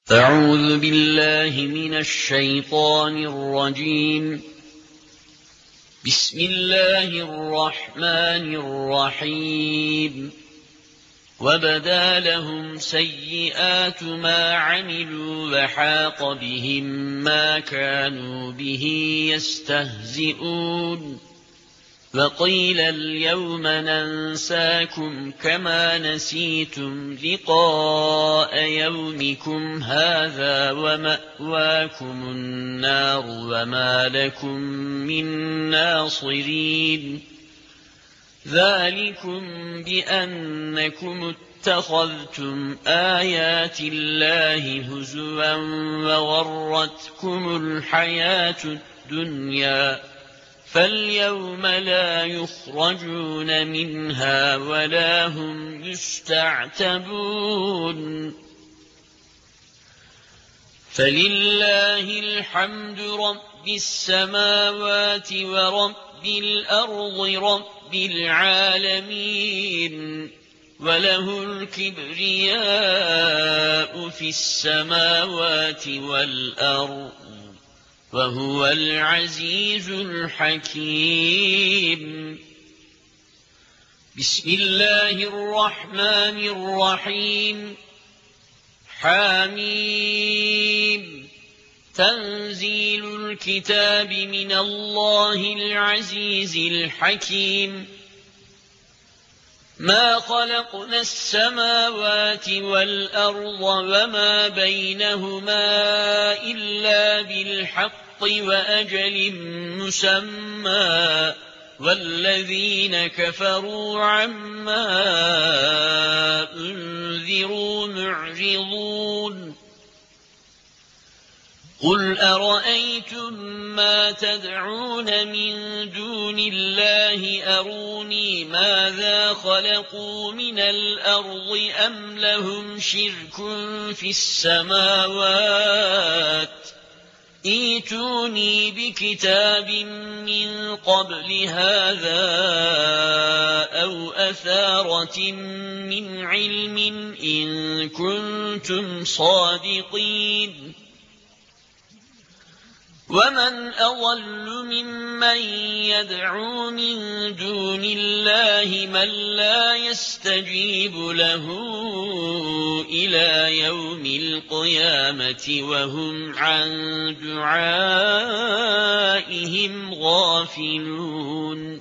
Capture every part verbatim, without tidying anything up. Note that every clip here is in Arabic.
أعوذ بالله من الشيطان الرجيم. بسم الله الرحمن الرحيم. وبدا لهم سيئات ما عملوا وحاق بهم ما كانوا به يستهزئون. وقيل اليوم ننساكم كما نسيتم لقاء يومكم هذا ومأواكم النار وما لكم من ناصرين. ذلكم بأنكم اتخذتم آيات الله هزوا وغرتكم الحياة الدنيا فاليوم لا يخرجون منها ولا هم يستعتبون. فلله الحمد رب السماوات ورب الأرض رب العالمين. وله الكبرياء في السماوات والأرض وهو العزيز الحكيم. بسم الله الرحمن الرحيم. حميم. تنزيل الكتاب من الله العزيز الحكيم. ما خلقنا السماوات والأرض وما بينهما إلا بالحق وأجل مسمى والذين كفروا عما أنذروا معرضون. قل أرأيتم ما تدعون من دون الله أروني ماذا خلقوا من الأرض أم لهم شرك في السماوات ائتوني بكتاب من قبل هذا أو أثارة من علم إن كنتم صادقين. ومن أضل ممن يدعو من دون الله من لا يستجيب له إلى يوم القيامة وهم عن دعائهم غافلون.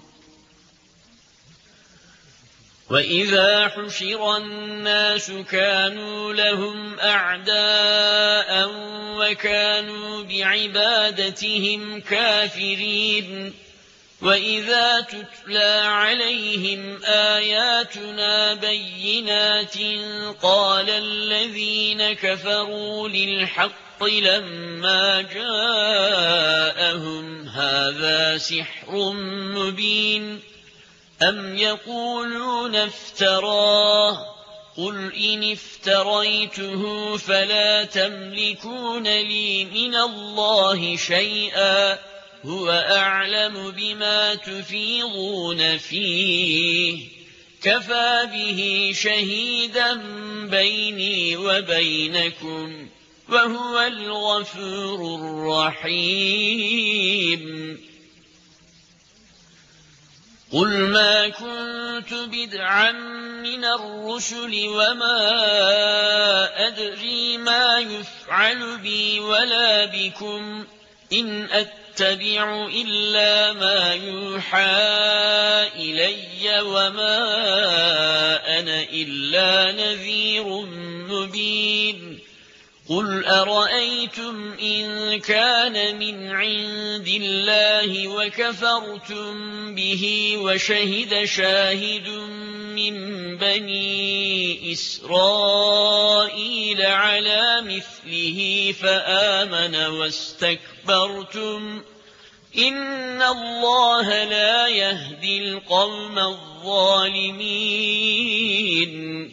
وإذا حشر الناس كانوا لهم أعداء وكانوا بعبادتهم كافرين. وإذا تتلى عليهم آياتنا بينات قال الذين كفروا للحق لما جاءهم هذا سحر مبين أم يقولون افتراه قل إن افتريته فلا تملكون لي من الله شيئا هو أعلم بما تفيضون فيه كفى به شهيدا بيني وبينكم وهو الغفور الرحيم. قل ما كنت بدعا من الرسل وما أدري ما يفعل بي ولا بكم إن أتبع إلا ما يوحى إلي وما أنا إلا نذير مبين. قل أرأيتم إن كان من عند الله وكفرتم به وشهد شاهد من بني إسرائيل على مثله فآمن واستكبرتم إن الله لا يهدي القوم الظالمين.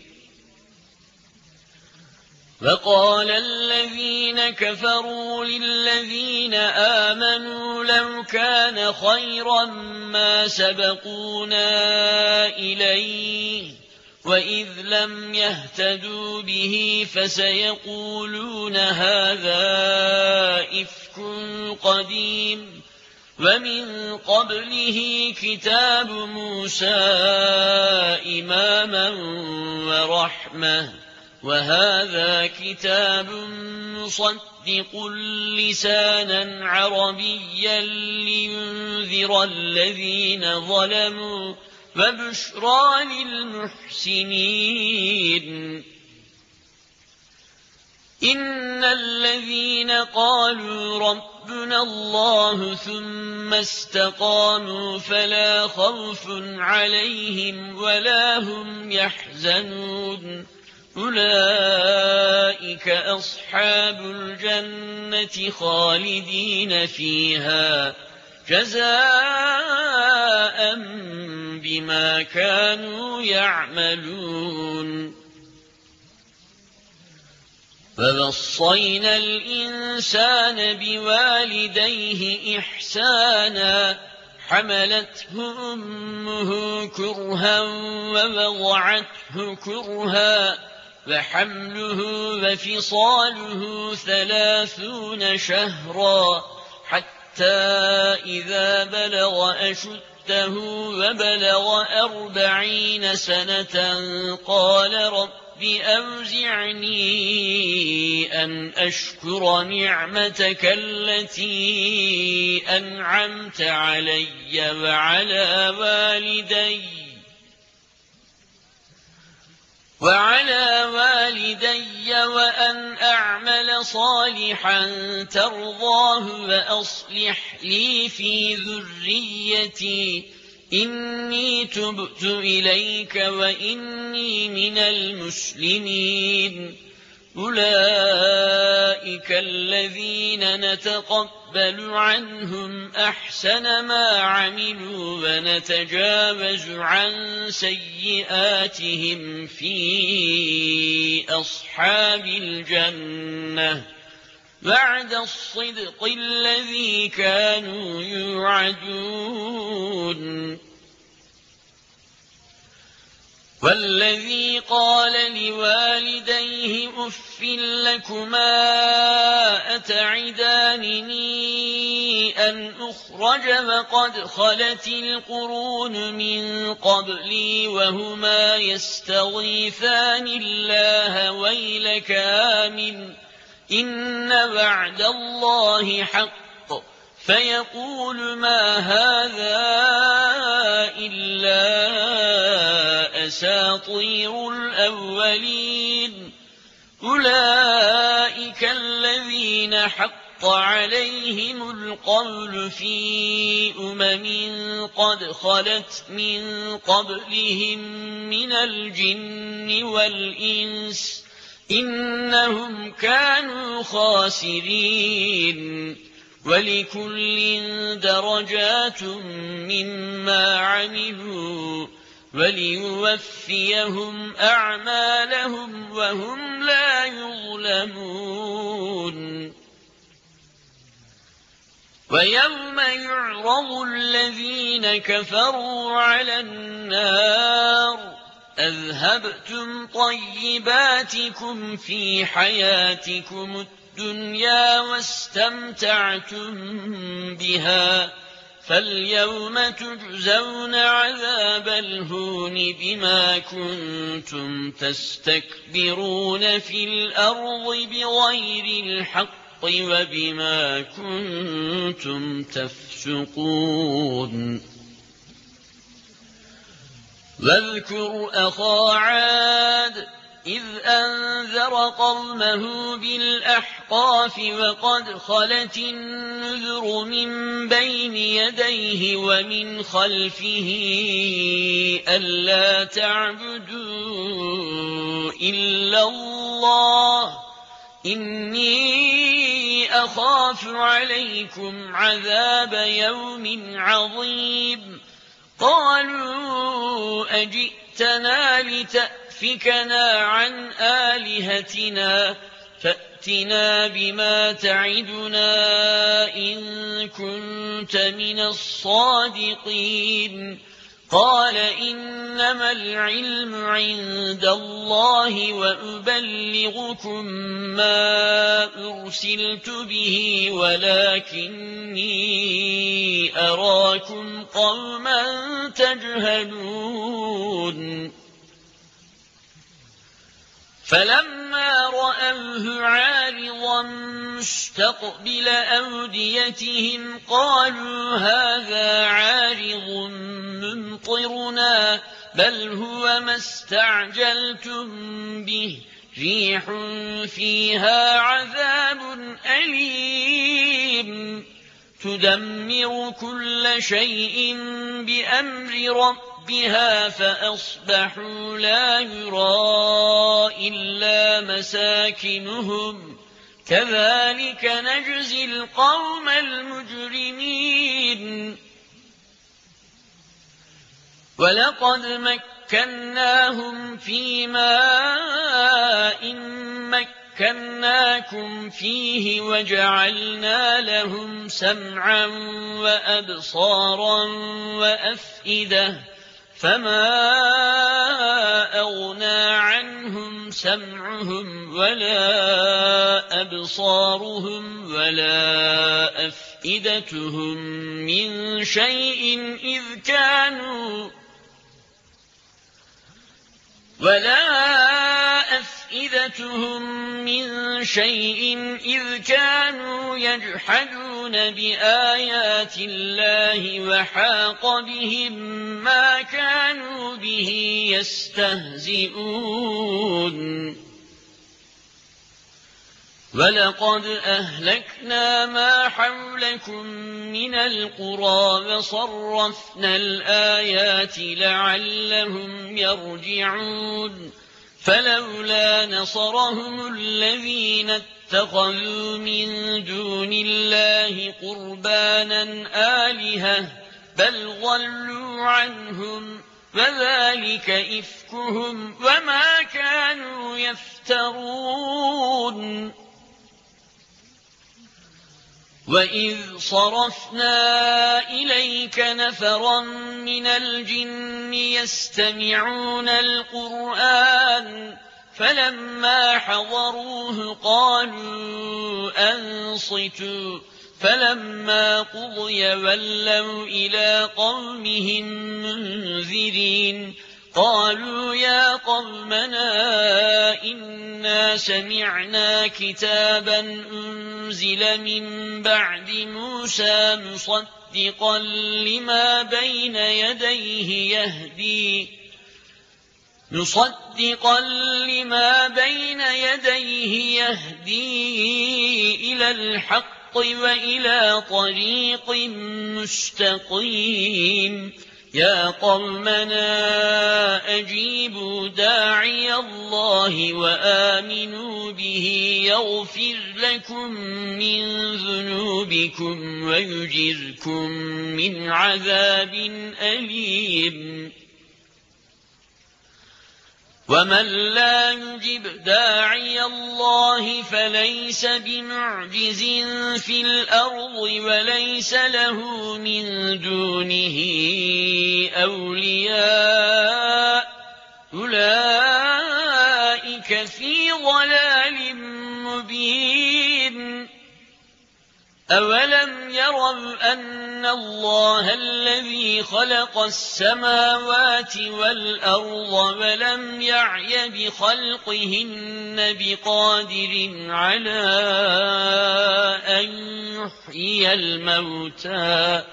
وقال الذين كفروا للذين آمنوا لو كان خيرا ما سبقونا إليه وإذ لم يهتدوا به فسيقولون هذا إفك قديم ومن قبله كتاب موسى إماما ورحمة وهذا كتاب مصدق لسانا عربيا لينذر الذين ظلموا وبشرى للمحسنين إن الذين قالوا ربنا الله ثم استقاموا فلا خوف عليهم ولا هم يحزنون أولئك أصحاب الجنة خالدين فيها جزاء بما كانوا يعملون فوصينا الإنسان بوالديه إحسانا حملته أمه كرها ووضعته كرها وحمله وفصاله ثلاثون شهرا حتى إذا بلغ أشده وبلغ أربعين سنة قال رب أوزعني أن أشكر نعمتك التي أنعمت علي وعلى والدي وعلى والدي وأن أعمل صالحا ترضاه وأصلح لي في ذريتي إني تبت إليك وإني من المسلمين أولئك الذين نتقبل عنهم أحسن ما عملوا ونتجاوز عن سيئاتهم في أصحاب الجنة بعد الصدق الذي كانوا يوعدون والذي قال لوالديه أف لكما أتعدانني أن أخرج وقد خلت القرون من قبلي وهما يستغيثان الله ويلك آمن إن وعد الله حق فيقول ما هذا إلا أساطير الأولين أولئك الذين حق عليهم القول في أمم قد خلت من قبلهم من الجن والإنس إنهم كانوا خاسرين ولكل درجات مما عملوا وليوفيهم أعمالهم وهم لا يظلمون ويوم يعرض الذين كفروا على النار أذهبتم طيباتكم في حياتكم الدنيا واستمتعتم بها فاليوم تجزون عذاب الهون بما كنتم تستكبرون في الأرض بغير الحق وبما كنتم تفسقون واذكر أخا عاد إذ أنذر قومه بالأحقاف وقد خلت النذر من بين يديه ومن خلفه ألا تعبدوا إلا الله إني أخاف عليكم عذاب يوم عظيم قالوا أجئتنا لتأفكنا عن آلهتنا فأتنا بما تعدنا إن كنت من الصادقين قال إنما العلم عند الله وأبلغكم ما أرسلت به ولكني أراكم قوما تجهلون فلما رأوه عارضا مستقبل أوديتهم قالوا هذا عارض ممطرنا بل هو ما استعجلتم به ريح فيها عذاب أليم تدمر كل شيء بأمر ربها فأصبحوا لا يرى إلا مساكنهم كذلك نجزي القوم المجرمين ولقد مكناهم في ماء مكناكم فيه وجعلنا لهم سمعا وأبصارا وأفئدة فما أغنى عنهم سمعهم ولا أبصارهم ولا أفئدتهم من شيء إذ كانوا ولا أفئدتهم من شيء إذ كانوا يجحدون بآيات الله وحاق بهم ما كانوا به يستهزئون ولقد أهلكنا ما حولكم من القرى وصرفنا الآيات لعلهم يرجعون فلولا نصرهم الذين اتخذوا من دون الله قربانا آلهة بل ضلوا عنهم وذلك إفكهم وما كانوا يفترون وَإِذْ صَرَفْنَا إِلَيْكَ نَفَرًا مِنَ الْجِنِّ يَسْتَمِعُونَ الْقُرْآنَ فَلَمَّا حَضَرُوهُ قَالُوا أَنصِتُوا فَلَمَّا قُضِيَ وَلَّوْا إِلَى قَوْمِهِمْ مُنذِرِينَ قالوا يا قومنا إنا سمعنا كتابا أنزل من بعد موسى مصدقا لما بين يديه يهدي مصدقا لما بين يديه يهدي إلى الحق وإلى طريق مستقيم يا قومنا أجيبوا داعي الله وآمنوا به يغفر لكم من ذنوبكم ويجركم من عذاب أليم ومن لا يجب داعي الله فليس بمعجز في الأرض وليس له من دونه أولياء أولئك في ضلال مبين أولم يروا أن الله الذي خلق السماوات والأرض ولم يعي بخلقهن بقادر على أن يحيي الموتى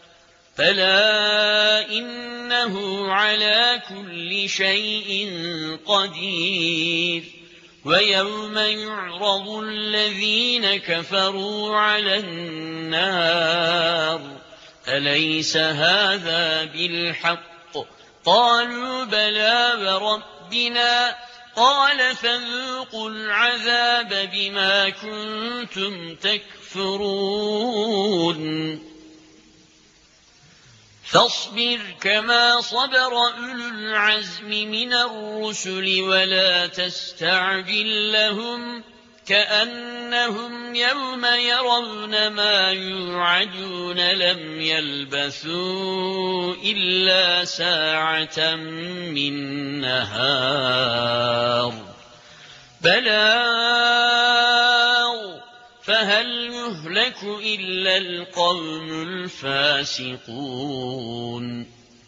فلا إنه على كل شيء قدير ويوم يعرض الذين كفروا على النار أليس هذا بالحق قالوا بلى وربنا قال فذوقوا العذاب بما كنتم تكفرون فاصبر كما صبر أولو العزم من الرسل ولا تستعجل لهم كأنهم يوم يرون ما يوعدون لم يلبثوا إلا ساعة من نهار بلاغ فهل يهلك إلا القوم الفاسقون.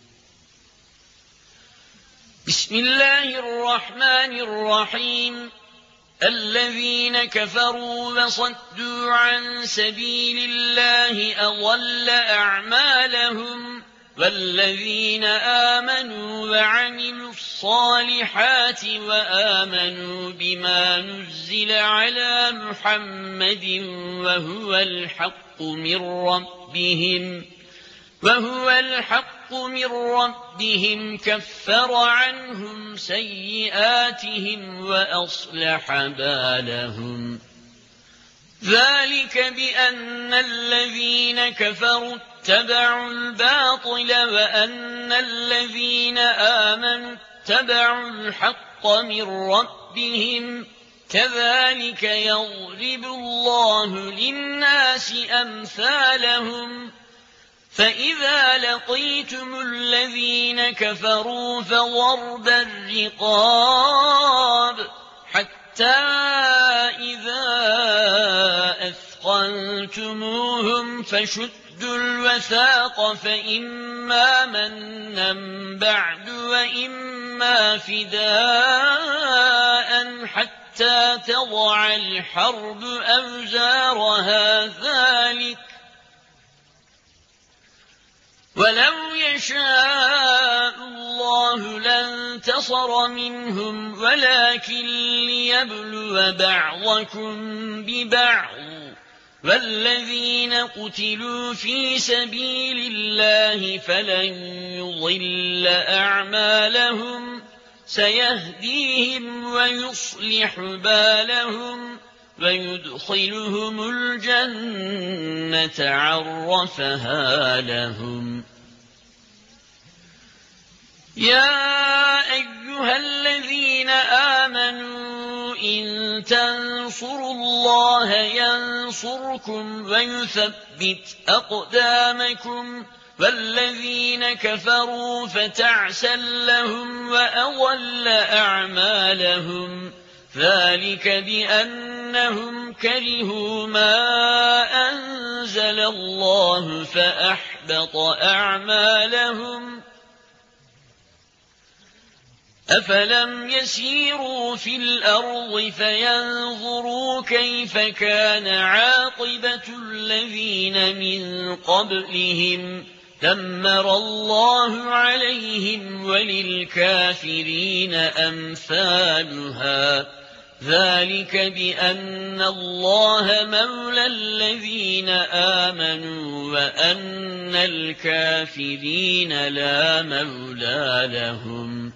بسم الله الرحمن الرحيم. الذين كفروا وصدوا عن سبيل الله أضل أعمالهم والذين آمنوا وعملوا الصالحات وآمنوا بما نزل على محمد وهو الحق من ربهم وهو الحق من ربهم كفر عنهم سيئاتهم وأصلح بالهم. ذلك بأن الذين كفروا اتبعوا الباطل وأن الذين آمنوا اتبعوا الحق من ربهم كذلك يضرب الله للناس أمثالهم. فإذا لقيتم الذين كفروا فضرب الرقاب حتى إذا أثقلتموهم فشدوا الوثاق فإما منا بعد وإما فداء حتى تضع الحرب أوزارها ذلك ولو يشاء الله لانتصر منهم ولكن ليبلو بعضكم ببعض والذين قتلوا في سبيل الله فلن يضل أعمالهم سيهديهم ويصلح بالهم ويدخلهم الجنة عرفها لهم. يا أيها الذين آمنوا إن تنصروا الله ينصركم ويثبت أقدامكم والذين كفروا فتعسا لهم وأضل أعمالهم. ذلك بأنهم كرهوا ما أنزل الله فأحبط أعمالهم. أفلم يسيروا في الأرض فينظروا كيف كان عاقبة الذين من قبلهم دمر الله عليهم وللكافرين أمثالها. ذلك بأن الله مولى الذين آمنوا وأن الكافرين لا مولى لهم.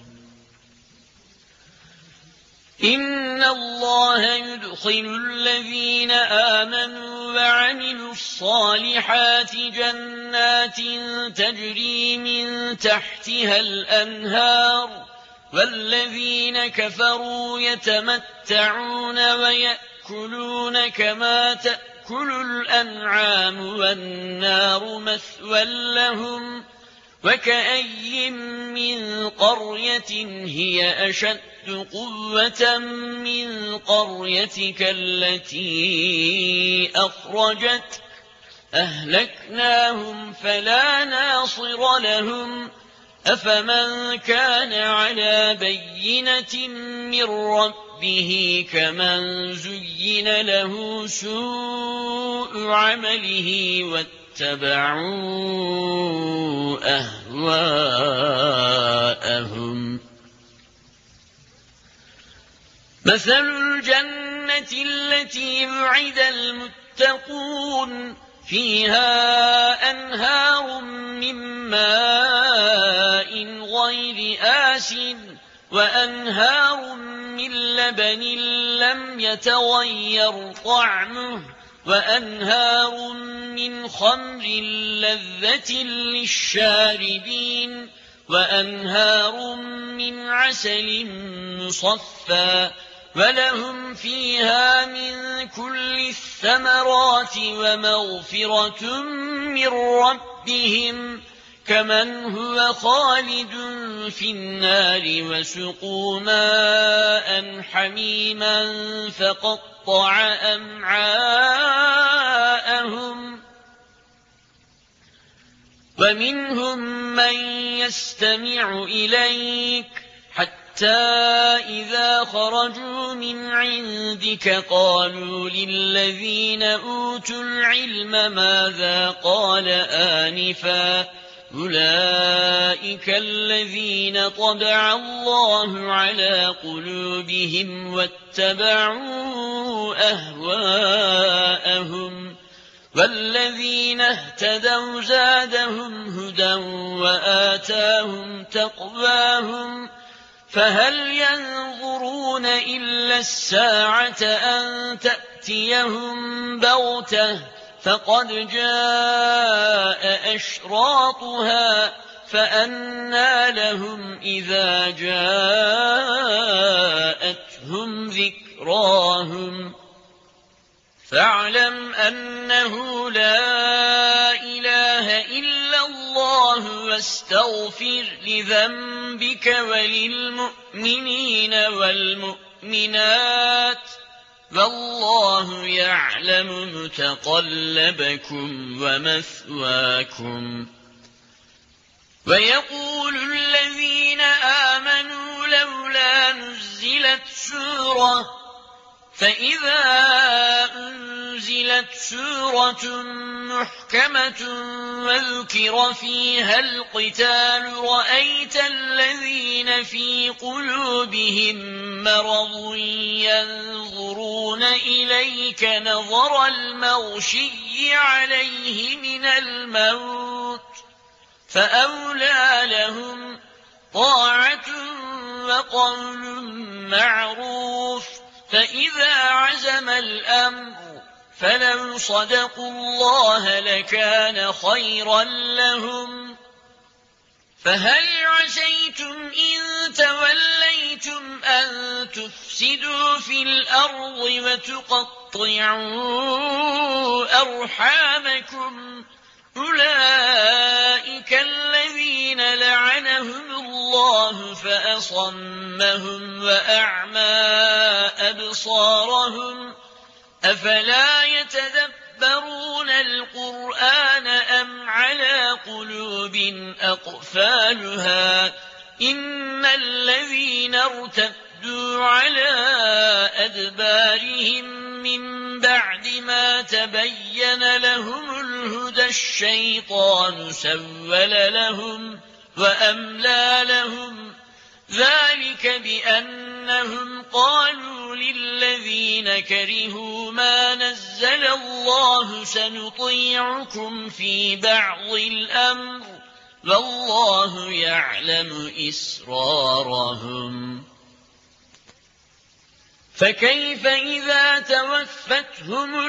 إن الله يدخل الذين آمنوا وعملوا الصالحات جنات تجري من تحتها الأنهار والذين كفروا يتمتعون ويأكلون كما تأكل الأنعام والنار مثوى لهم. وكأي من قرية هي أشد قوة من قريتك التي أخرجت أهلكناهم فلا ناصر لهم. أفمن كان على بينة من ربه كمن زين له سوء عمله واتبعوا أهواءهم. مثل الجنة التي وعد المتقون فيها أنهار من ماء غير آسن وأنهار من لبن لم يتغير طعمه وأنهار من خمر لذة للشاربين وأنهار من عسل مصفى ولهم فيها من كل الثمرات ومغفرة من ربهم كمن هو خالد في النار وسقوا ماء حميما فقطع أمعاءهم ومنهم من يستمع إليك حتى إذا خرجوا من عندك قالوا للذين أوتوا العلم ماذا قال آنفا أولئك الذين طبع الله على قلوبهم واتبعوا أهواءهم والذين اهتدوا زادهم هدى وآتاهم تقواهم فهل ينظرون إلا الساعة أن تأتيهم بغتة فقد جاء أشراطها فأنى لهم إذا جاءتهم ذكراهم فاعلم أنه لا إله إلا الله واستغفر لذنبك وللمؤمنين والمؤمنات والله يعلم متقلبكم ومثواكم. ويقول الذين آمنوا لولا نزلت سورة فإذا أنزلت سورة محكمة وذكر فيها القتال رأيت الذين في قلوبهم مرض ينظرون إليك نظر المغشي عليه من الموت فأولى لهم طاعة وقول معروف فإذا عزم الأمر فلو صدقوا الله لكان خيرا لهم فهل عسيتم إن توليتم أن تفسدوا في الأرض وتقطعوا أرحامكم أولئك الذين لعنهم الله فأصمهم وأعمى أبصارهم أفلا يتدبرون القرآن أم على قلوب أقفالها إن الذين ارتدوا على أدبارهم من بعد ما تبين لهم الهدى الشيطان سول لهم وأملى لهم ذلك بأنهم قالوا للذين كرهوا ما نزل الله سنطيعكم في بعض الأمر والله يعلم إسرارهم فكيف إذا توفتهم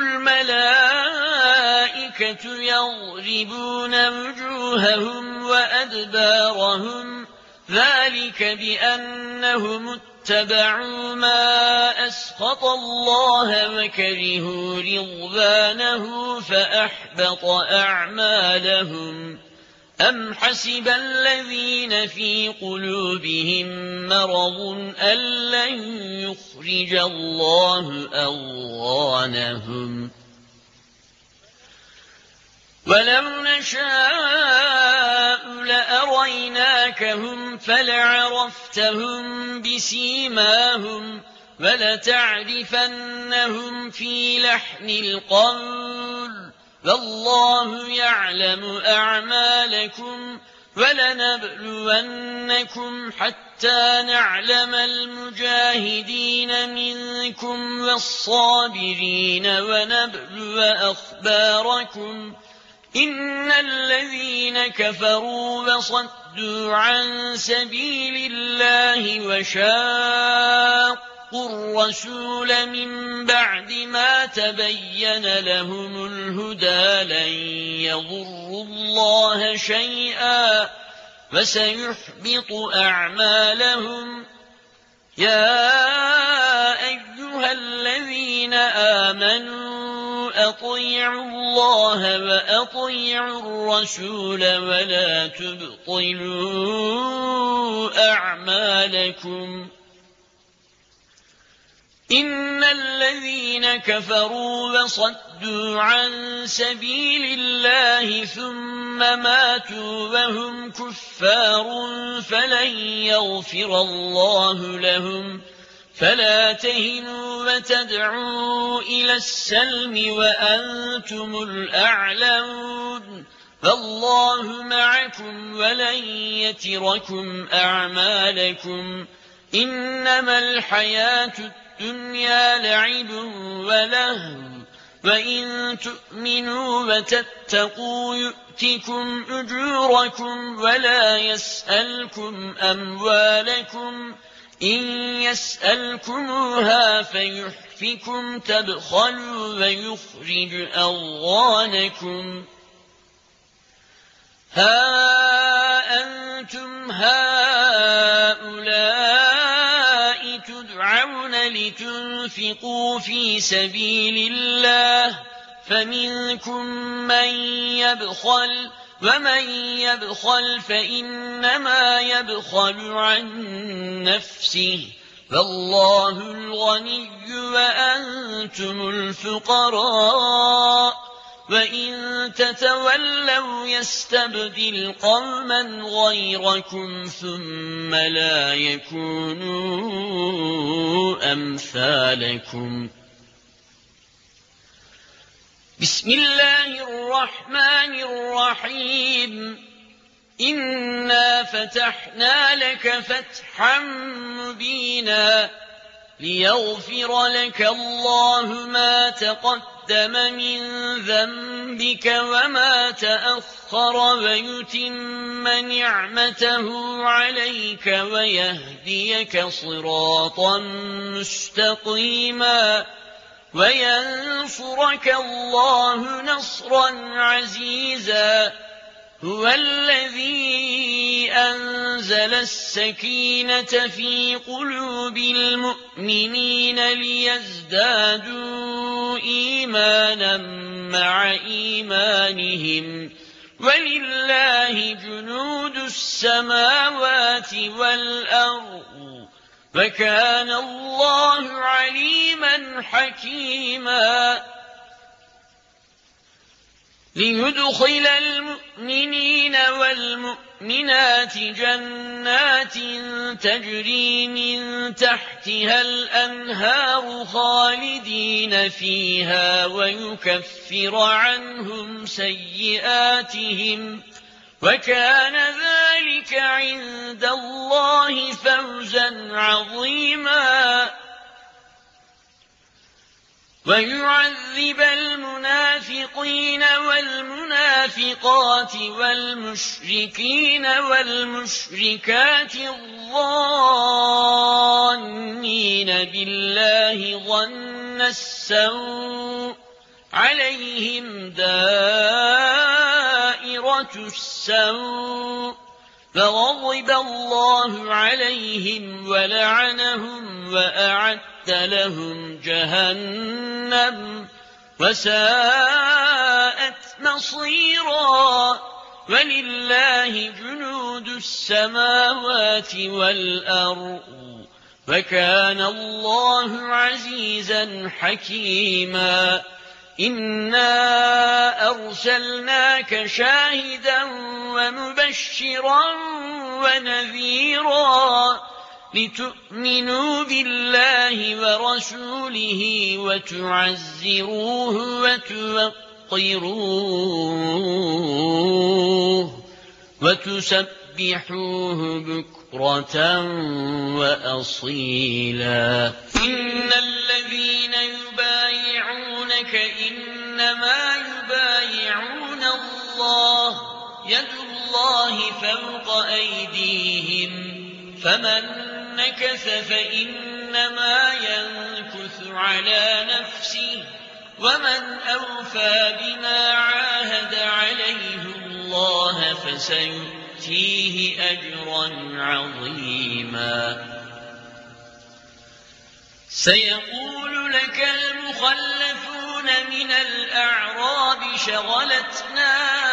الملائكة يضربون وجوههم وأدبارهم ذلك بأنهم اتبعوا ما أسخط الله وكرهوا رضوانه فأحبط أعمالهم أم حسب الذين في قلوبهم مرض أن لن يخرج الله أضغانهم ولو نشاء لأريناكهم فلعرفتهم بسيماهم ولتعرفنهم في لحن القول والله يعلم أعمالكم ولنبلونكم حتى نعلم المجاهدين منكم والصابرين ونبلو أخباركم إن الذين كفروا وصدوا عن سبيل الله وشاقوا الرسول من بعد ما تبين لهم الهدى لن يضروا الله شيئا وسيحبط أعمالهم يا أيها آمنوا أطيعوا الله وأطيعوا الرسول ولا تبطلوا أعمالكم إن الذين كفروا وصدوا عن سبيل الله ثم ماتوا وهم كفار فلن يغفر الله لهم فلا تهنوا وتدعوا إلى السلم وأنتم الأعلون فالله معكم ولن يتركم أعمالكم إنما الحياة الدنيا لعب ولهو وإن تؤمنوا وتتقوا يؤتكم أجوركم ولا يسألكم أموالكم إن يسألكموها فيحفكم تبخلوا ويخرج أضغانكم ها أنتم هؤلاء تدعون لتنفقوا في سبيل الله فمنكم من يبخل ومن يبخل فإنما يبخل عن نفسه فالله الغني وأنتم الفقراء وإن تتولوا يستبدل قوما غيركم ثم لا يكونوا أمثالكم بسم الله الرحمن الرحيم إنا فتحنا لك فتحا مبينا ليغفر لك الله ما تقدم من ذنبك وما تأخر ويتم نعمته عليك ويهديك صراطا مستقيما وينصرك الله نصرا عزيزا هو الذي أنزل السكينة في قلوب المؤمنين ليزدادوا إيمانا مع إيمانهم ولله جنود السماوات والأرض وكان الله عليما حكيما ليدخل المؤمنين والمؤمنات جنات تجري من تحتها الأنهار خالدين فيها ويكفر عنهم سيئاتهم وكان ذلك عند الله فوزا عظيما ويعذب المنافقين والمنافقات والمشركين والمشركات الظانين بالله ظن السوء عليهم دائرة السوء فغضب الله عليهم ولعنهم وأعد لهم جهنم وساءت مصيرا ولله جنود السماوات والأرض وكان الله عزيزا حكيما إنا أرسلناك شاهدا ومبشرا ونذيرا لتؤمنوا بالله ورسوله وتعزروه وتوقروه وتسبحوه بكرة وأصيلا إن الذين يبايعونك إنما يبايعون الله يد الله فوق أيديهم فمن نكث فإنما ينكث على نفسه ومن أوفى بما عاهد عليه الله فسيؤتيه أجرا عظيما سيقول لك المخلفون من الأعراب شغلتنا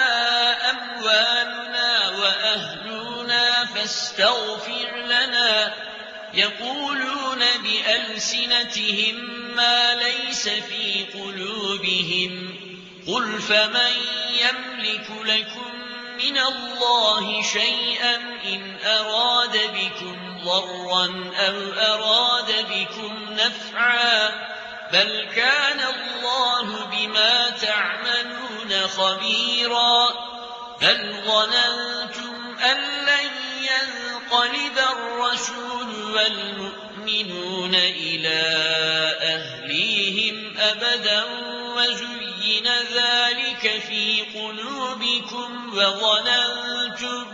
أموالنا وأهلنا فاستغفر لنا يقولون بألسنتهم ما ليس في قلوبهم قل فمن يملك لكم من الله شيئا إن أراد بكم ضرا أو أراد بكم نفعا بل كان الله بما تعملون خبيرا بل ظننتم أن لن ينقلب الرسول والمؤمنون إلى أهليهم أبدا وزين ذلك في قلوبكم وظننتم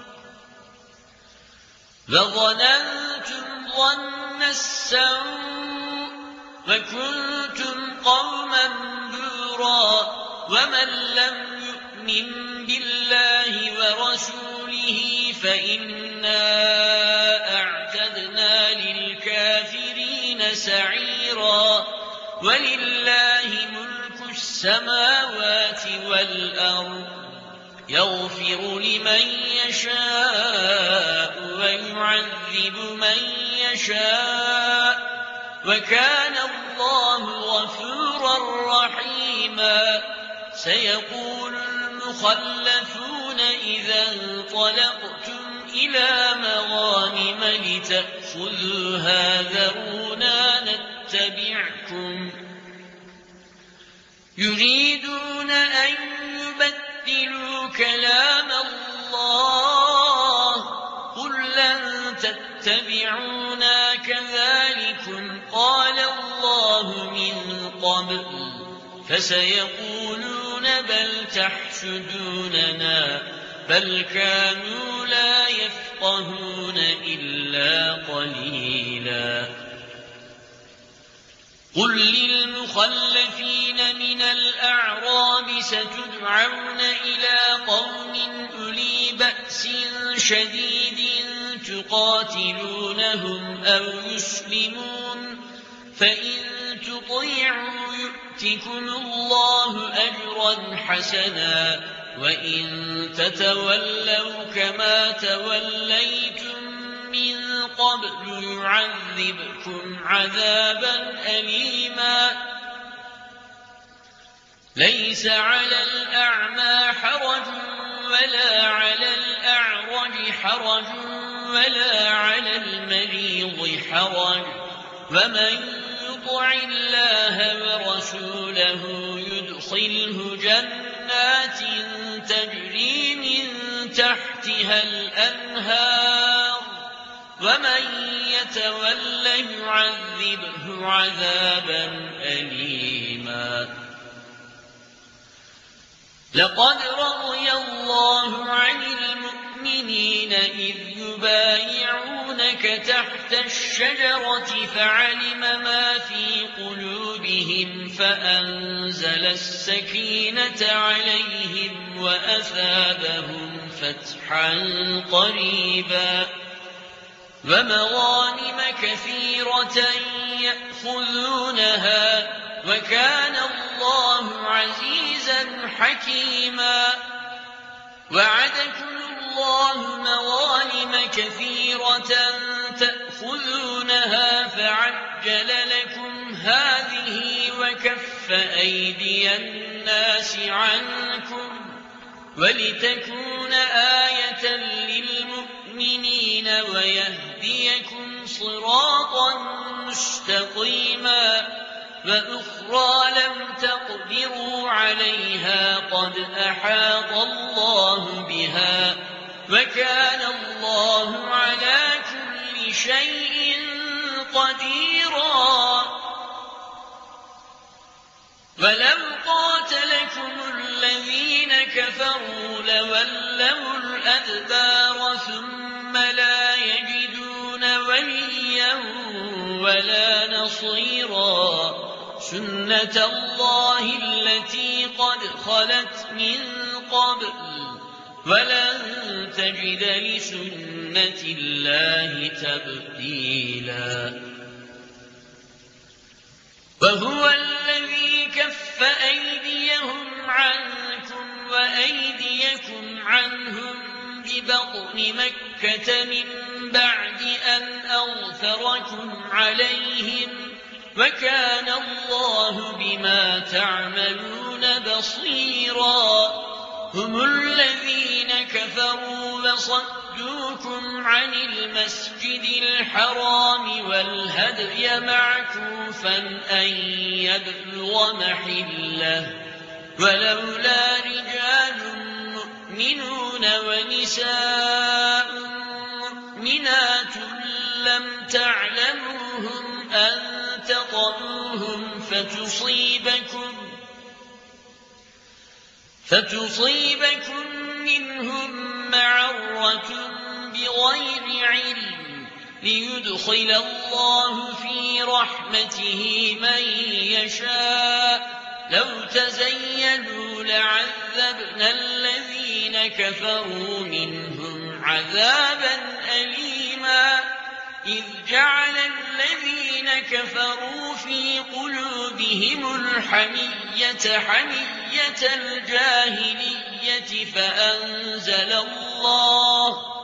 وظننتم ظن السوء وكنتم قوما بورا ومن لم يؤمن بالله ورسوله فإنا أعتدنا للكافرين سعيرا ولله ملك السماوات والأرض يغفر لمن يشاء ويعذب من يشاء وكان الله غفورا رحيما سيقول المخلفون إذا انطلقتم إلى مغانم لتأخذوها ذرونا نتبعكم يريدون أن يبدلوا كلام الله قل لن تتبعونا كذلكم قال الله من قبل فسيقولون بل تحسدوننا بل كانوا لا يفقهون إلا قليلا قل للمخلفين من الأعراب ستدعون إلى قوم أولي بأس شديد تقاتلونهم أو يسلمون فإن تطيعوا يؤتكم الله أجرا حسنا وإن تتولوا كما توليتم من قبل يعذبكم عذابا أليما ليس على الأعمى حرج ولا على الأعرج حرج ولا على المريض حرج ومن يطع الله ورسوله يدخله جنات تجري من تحتها الأنهار ومن يتول يعذبه عذابا أليما لقد رضي الله عن المؤمنين إذ يبايعونك تحت الشجرة فعلم ما في قلوبهم فأنزل السكينة عليهم وأثابهم فتحا قريبا ومغانم كثيرة يأخذونها وكان الله عزيزا حكيما وعدكم الله مغانم كثيرة تأخذونها فعجل لكم هذه وكف أيدي الناس عنكم ولتكون آية للمؤمنين ويهديكم صراطا مستقيما وأخرى لم تقدروا عليها قد أحاط الله بها وكان الله على كل شيء قديرا ولو قاتلكم الذين كفروا لولوا الأدبار ثم لا يجدون وليا ولا نصيرا سنة الله التي قد خلت من قبل ولن تجد لسنة الله تبديلا وهو الذي كف أيديهم عنكم وأيديكم عنهم ببطن مكة من بعد أن أظفركم عليهم وكان الله بما تعملون بصيرا هم الذين كفروا وصدوكم عن المسجد الحرام والهدي معكوفا أن يبلغ محله ولولا رجال مؤمنون ونساء مؤمنات لم تعلموهم أن تطؤوهم فتصيبكم فتصيبكم منهم معرة بغير علم ليدخل الله في رحمته من يشاء لو تزينوا لعذبنا الذين كفروا منهم عذابا أليما إذ جعل الذين كفروا في قلوبهم الحمية حمية الجاهلية فأنزل الله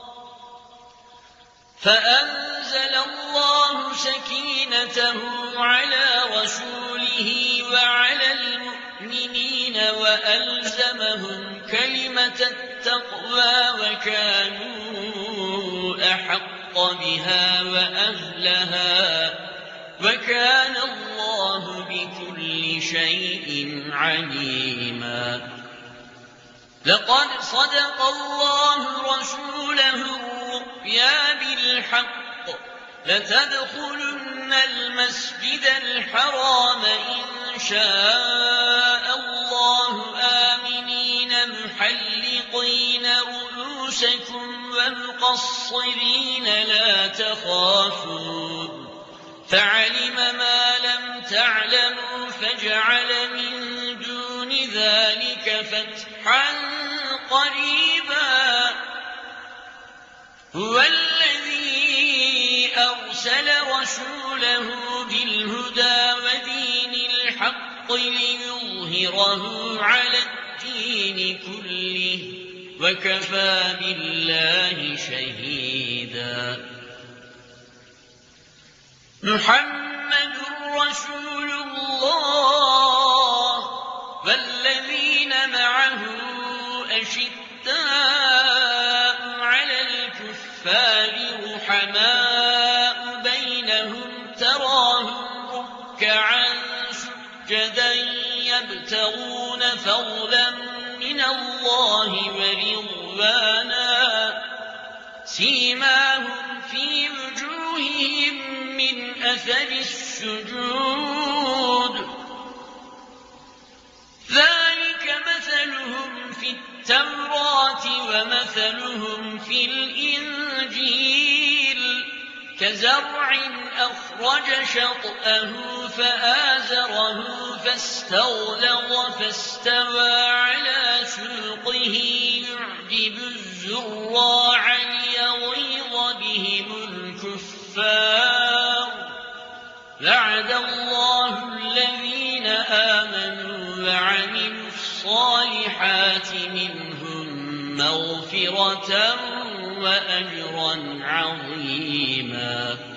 فأنزل الله سكينته على رسوله وعلى المؤمنين وألزمهم كلمة التقوى وكانوا أحق بها وأهلها وكان الله بكل شيء عليما لقد صدق الله رسوله الرؤيا بالحق لتدخلن المسجد الحرام إن شاء الله آمنين محلقين رؤوسكم ومقصرين لا تخافون فعلم ما لم تعلموا فجعل من دون ذلك فتحا قريبا هو الذي أرسل رسوله بالهدى ودين الحق ليظهره على الدين كله وكفى بالله شهيدا محمد رسول الله والذين معه أشداء على الكفار رحماء بينهم تراهم ركعا سجدا يبتغون فضلا من الله ورضوانا سيماهم في وجوههم من أثر السجود ذلك مثلهم في التوراة ومثلهم في الإنجيل كزرع أخرج شطأه فآزره فاستغلظ فاستوى على سوقه يعجب الزراع ليغيظ بهم الكفار وعد الله الذين آمنوا وعملوا الصالحات منهم مغفرة وأجرا عظيما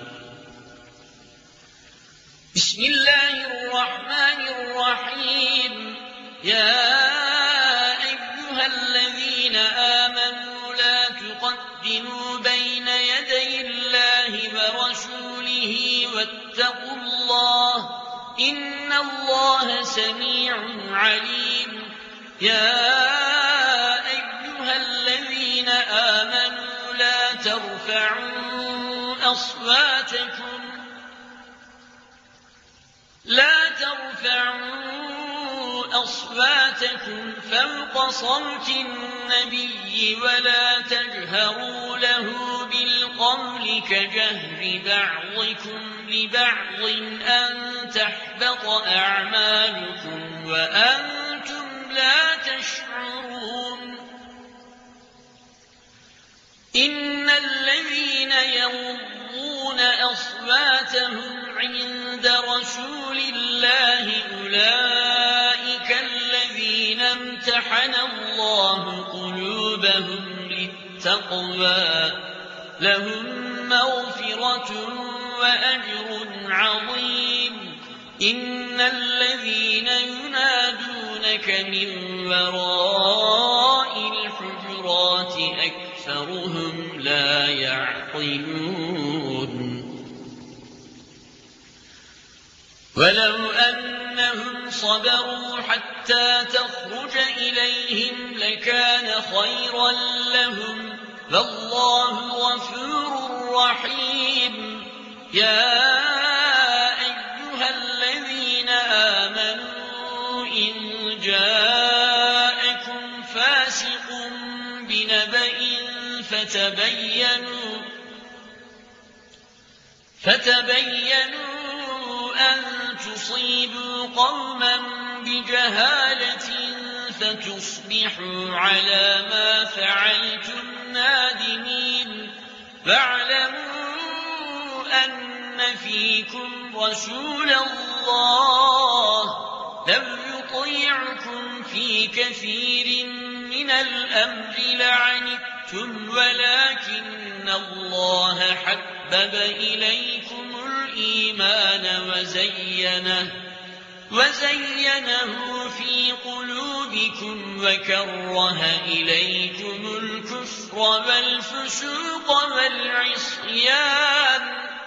بسم الله الرحمن الرحيم يا أيها الذين آمنوا لا تقدموا بين يدي الله ورسوله واتقوا الله إن الله سميع عليم يا أيها الذين آمنوا لا ترفعوا أصواتكم لا ترفعوا أصواتكم فوق صوت النبي ولا تجهروا له بالقول كجهر بعضكم لبعض أن تحبط أعمالكم وأنتم لا تشعرون إن الذين يغضون أصواتهم عند رسول امتحن الله قلوبهم للتقوى لهم مغفرة وأجر عظيم. إن الذين ينادونك من وراء الحجرات أكثرهم لا يعقلون. ولو أنهم صبروا حتى تخرج إليهم لكان خيرا لهم والله غفور رحيم. يا أيها الذين آمنوا إن جاءكم فاسق بنبأ فتبينوا فتبينوا أن تصيبوا قوما بجهالة فتصبحوا على ما فعلتم نادمين. واعلموا أن فيكم رسول الله لو يطيعكم في كثير من الأمر لعنتم ولكن الله حبب إليكم الإيمان وزينه وزينه في قلوبكم وكره إليكم الكفر والفسوق والعصيان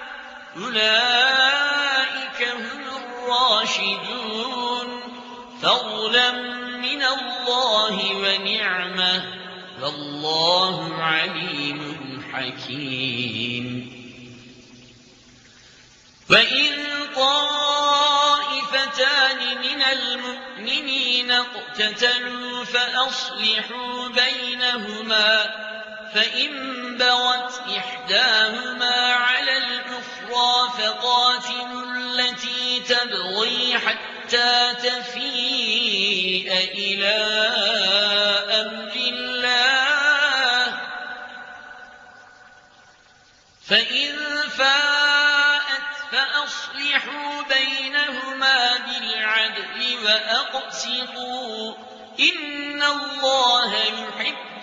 أولئك هم الراشدون فضلا من الله ونعمة والله عليم حكيم. وإن طائفتان من المؤمنين اقتتلوا فأصلحوا بينهما فإن بغت إحداهما على الأخرى فقاتلوا التي تبغي حتى تفيء إلى أمر الله فإن فاءت فأصلحوا بينهما بالعدل وأقسطوا إن الله يحب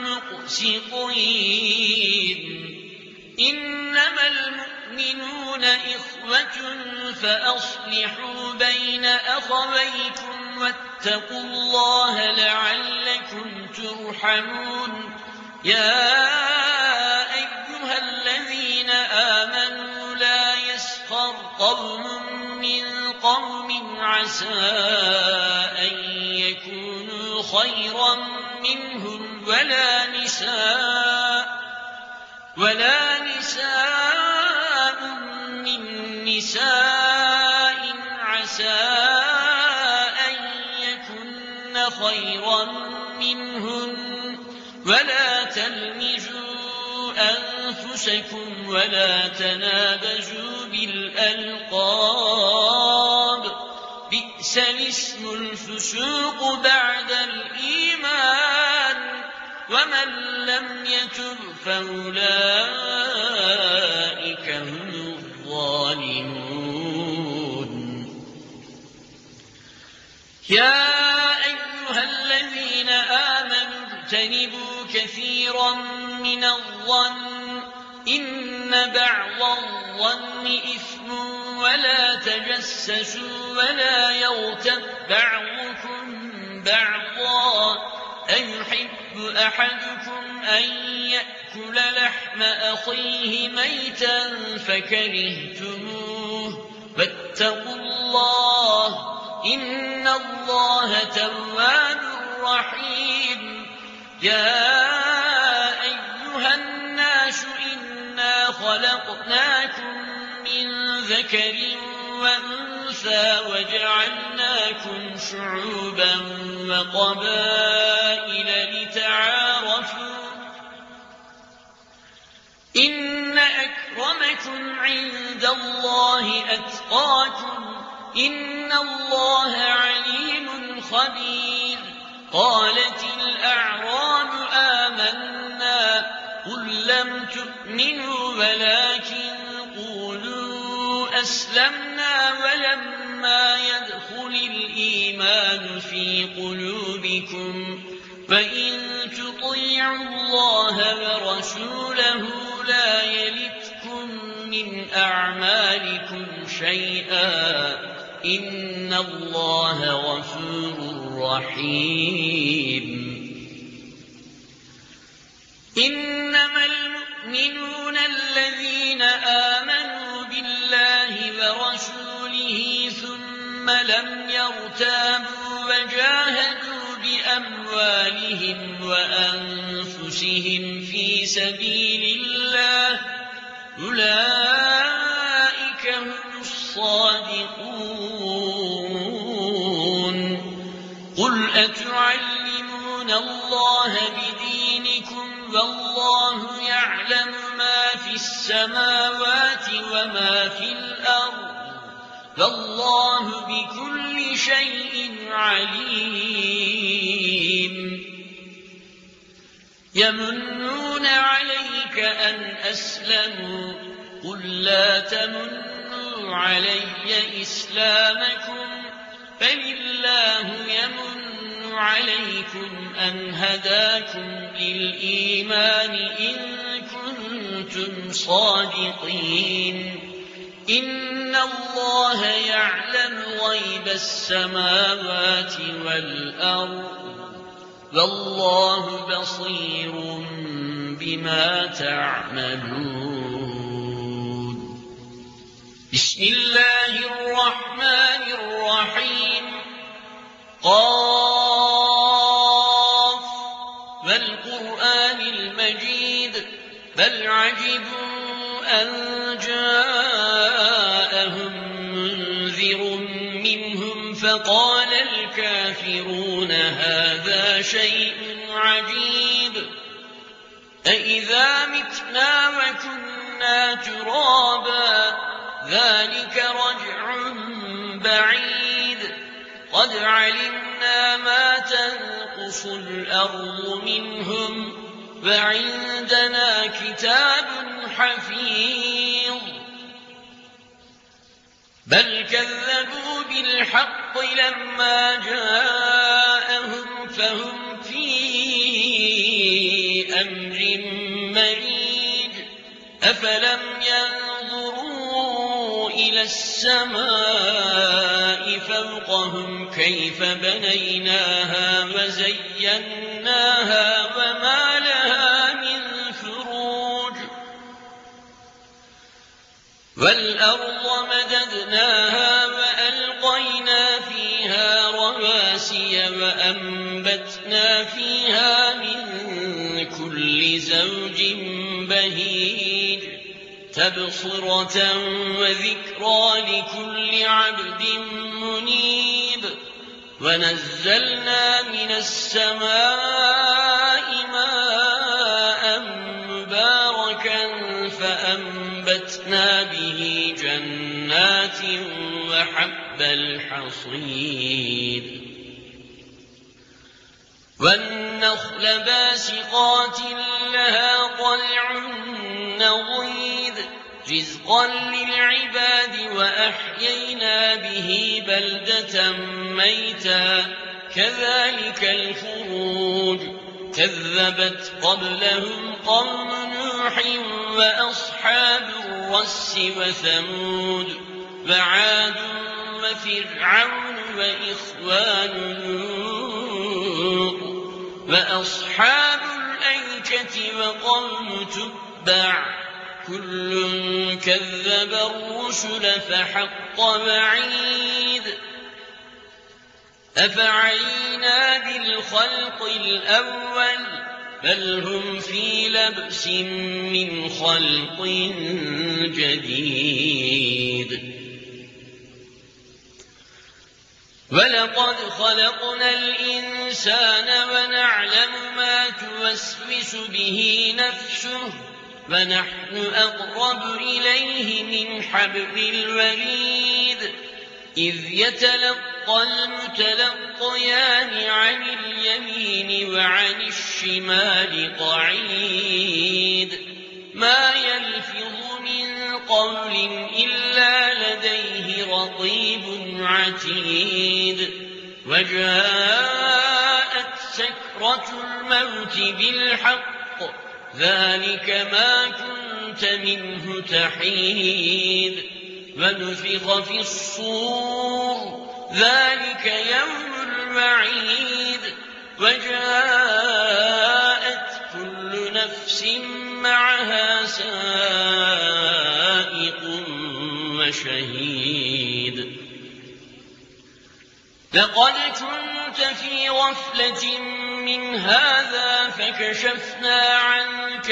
المقسطين. إنما المؤمنون إخوة فأصلحوا بين أخويكم واتقوا الله لعلكم ترحمون. يا أيها الذين آمنوا لا يسخر قوم من قوم عسى أن يكونوا خيرا منهم ولا نساء ولا نساء من نساء عسى أن يكن خيرا منهن ولا تلمزوا أنفسكم ولا تنابزوا بالألقاب بئس الاسم الفسوق بعد الإيمان ومن لم يتب فأولئك هم الظالمون. يا أيها الذين آمنوا اجتنبوا كثيرا من الظن إن بعض الظن إثم ولا تجسسوا ولا يغتب بعضكم بعضا أيحب أحدكم أن يأكل لحم أخيه ميتا فكرهتموه واتقوا الله إن الله تواب رحيم. يا أيها الناس إنا خلقناكم من ذكر وأنثى وجعلناكم شعوبا وقبائل لتعارفوا إن أكرمكم عند الله أتقاكم إن الله عليم خبير. قالت الأعراب آمنا قل لم تؤمنوا ولكن قولوا أسلمنا ولما يدخل الإيمان في في قلوبكم فإن تطيعوا الله ورسوله لا يلتكم من أعمالكم شيئا إن الله غفور رحيم. إنما المؤمنون الذين آمنوا بالله ورسوله ثم لم يرتابوا وجاهدوا بأموالهم وأنفسهم في سبيل الله أولئك هم الصادقون. قل أتعلمون الله بدينكم والله يعلم ما في السماوات وما في الأرض والله بكل شيء عليم. يمنون عليك أن أسلموا قل لا تمنوا علي إسلامكم بل الله يمن عليكم أن هداكم للإيمان إن كنتم صادقين. إن الله يعلم غيب السماوات والأرض والله بصير بما تعملون. بسم الله الرحمن الرحيم. قاف والقرآن المجيد بل عجبوا أن جاءهم منذر منهم فقال الكافرون هذا شيء عجيب أإذا متنا وكنا ترابا ذلك رجع بعيد قد علمنا ما تنقص الأرض منهم وعندنا كتاب حفيظ. بل كذبوا بالحق لما جاءهم فهم في أمر مريج. أفلم ينظروا إلى السماء فوقهم كيف بنيناها وزيناها وما لها من فروج والأرض مددناها وألقينا فيها رواسي وأنبتنا فيها من كل زوج بهيج تبصرة وذكرى لكل عبد منيب. ونزلنا من السماء ماء مباركا فأنبتنا به جنات وحب الحصيد والنخل باسقات لها طلع نضيد رزقا للعباد وأحيينا به بلدة ميتا كذلك الخروج. كذبت قبلهم قوم نوح وأصحاب الرس وثمود وعاد وفرعون وإخوان لوط وأصحاب الأيكة وقوم تبع كل كذب الرسل فحق وعيد. أفعينا بالخلق الأول بل هم في لبس من خلق جديد. ولقد خلقنا الإنسان ونعلم ما توسوس به نفسه ونحن أقرب إليه من حبل الوريد. إذ يتلقى المتلقيان عن اليمين وعن الشمال قعيد ما يلفظ من قول إلا لديه رقيب عتيد. وجاءت سكرة الموت بالحق ذلك ما كنت منه تحيد ونفخ في الصور ذلك يوم الوعيد وجاءت كل نفس معها سائق وشهيد لقد كنت في غفلة من هذا فكشفنا عنك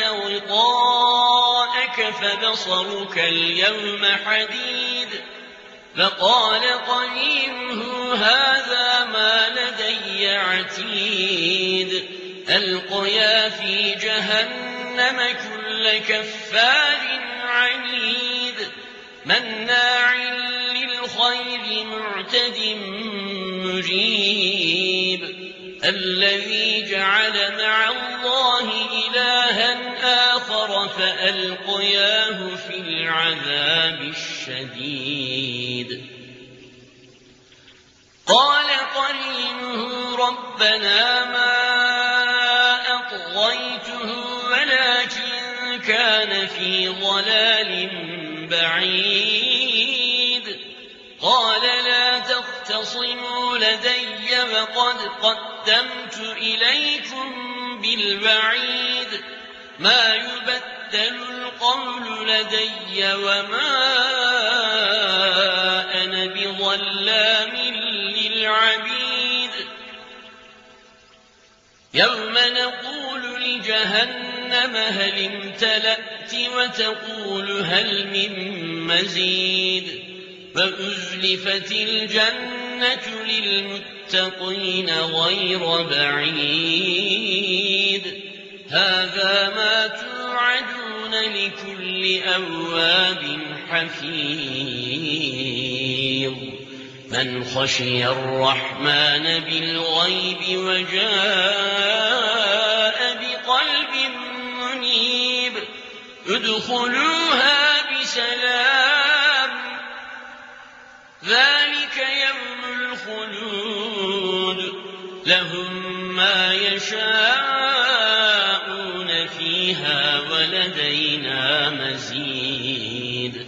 غطاءك فبصرك اليوم حديد فقال قرينه هذا ما لدي عتيد ألقيا في جهنم كل كفار عنيد مناع للخير معتد مجيب الذي جعل مع الله إلها آخر فألقياه في العذاب الشديد قال قرينه ربنا ما أطغيته ولكن كان في ضلال بعيد قال لا تختصموا لدي وقد قدمت إليكم بالوعيد ما يبدل القول لدي وما أنا بظلام للعبيد يوم نقول لجهنم هل امتلأت وتقول هل من مزيد فأزلفت الجنة للمتقين غير بعيد هذا ما توعدون لكل أواب حفيظ من خشي الرحمن بالغيب وجاء بقلب منيب ادخلوها بسلام ذلك يوم الخلود لهم ما يشاءون فيها ولدينا مزيد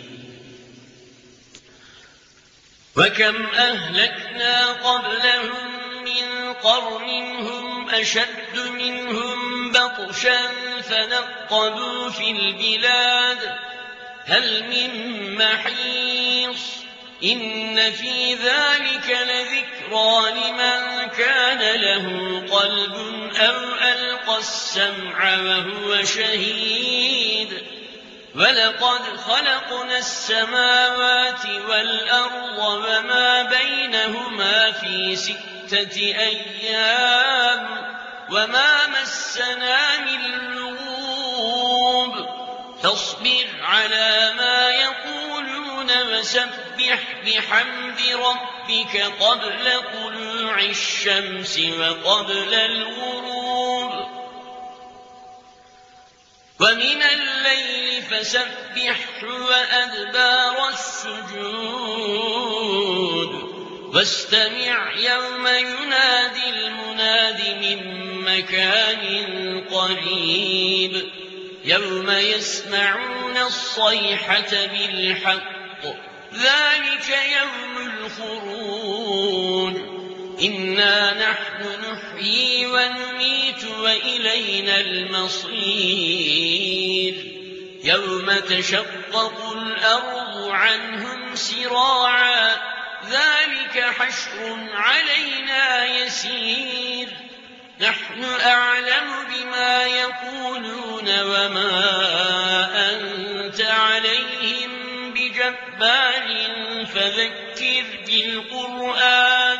وكم أهلكنا قبلهم من قرن هم أشد منهم بطشا فنقبوا في البلاد هل من محيص إن في ذلك لذكرى لمن كان له قلب أو ألقى السمع وهو شهيد ولقد خلقنا السماوات والأرض وما بينهما في ستة أيام وما مسنا من لغوب فاصبر على ما يقولون وسبح بحمد ربك قبل طلوع الشمس وقبل الغروب ومن الليل فسبحه وأدبار السجود واستمع يوم ينادي المناد من مكان قريب يوم يسمعون الصيحة بالحق ذلك يوم الخروج إنا نحن نحيي ونميت وإلينا المصير يوم تشقق الأرض عنهم سراعا ذلك حشر علينا يسير نحن أعلم بما يقولون وما أنت عليهم بجبار فذكر بالقرآن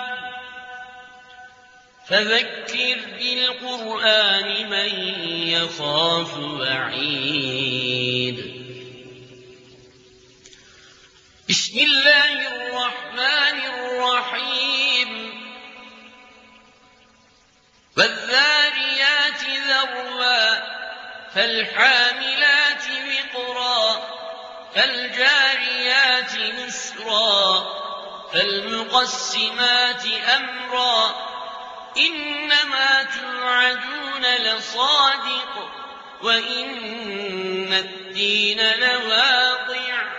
فذكر بالقرآن من يخاف وعيد بسم الله الرحمن الرحيم والذاريات ذروا فالحاملات وقرا فالجاريات يسرا فالمقسمات أمرا إنما توعدون لصادق وإن الدين لواقع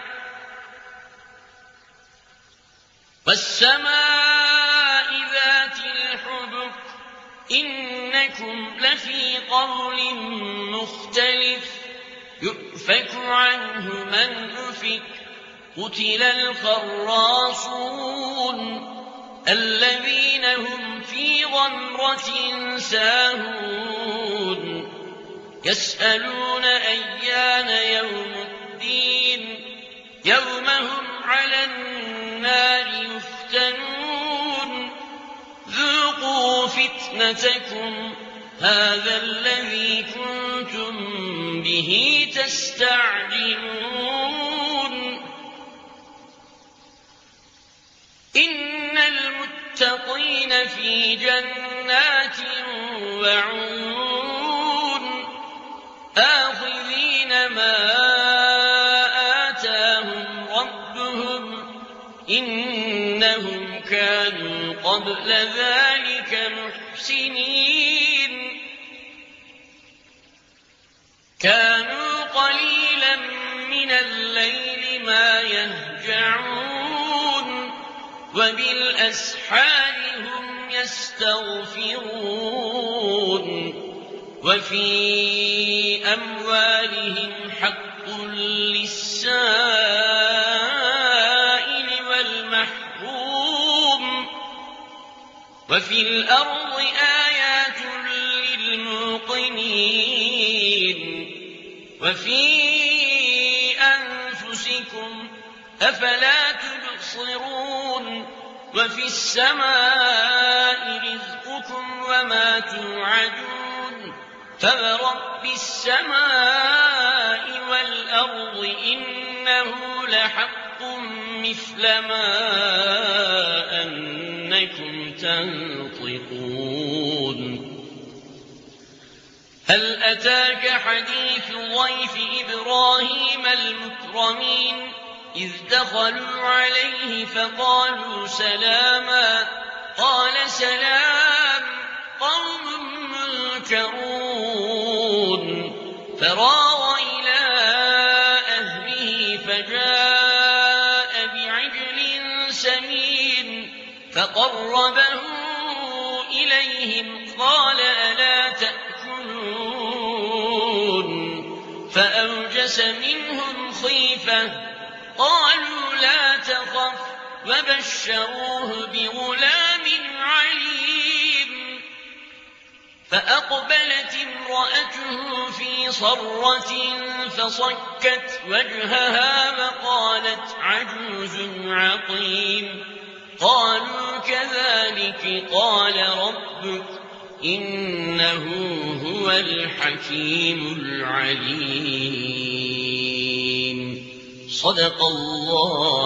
والسماء ذات الحبك إنكم لفي قول مختلف يؤفك عنه من أفك قتل الخراصون الذين هم في غمرة ساهون يسألون أيان يوم الدين يوم هم على النار يفتنون ذوقوا فتنتكم هذا الذي كنتم به تستعجلون إن المتقين في جنات وعيون آخذين ما آتاهم ربهم إنهم كانوا قبل ذلك محسنين كانوا قليلا من الليل ما يهجعون وبالأسحار هم يستغفرون وفي أموالهم حق للسائل والمحروم وفي الأرض آيات للموقنين وفي أنفسكم أفلا تبصرون وفي السماء رزقكم وما توعدون فورب السماء والأرض إنه لحق مثل ما أنكم تنطقون هل أتاك حديث ضيف إبراهيم المكرمين إذ دخلوا عليه فقالوا سلاما قال سلام قوم منكرون فراغ إلى أهله فجاء بعجل سمين فقربه إليهم قال ألا تأكلون فأوجس منهم خيفة قالوا لا تخف وبشروه بغلام عليم فأقبلت امرأته في صرة فصكت وجهها وقالت عجوز عقيم قالوا كذلك قال ربك إنه هو الحكيم العليم صدق الله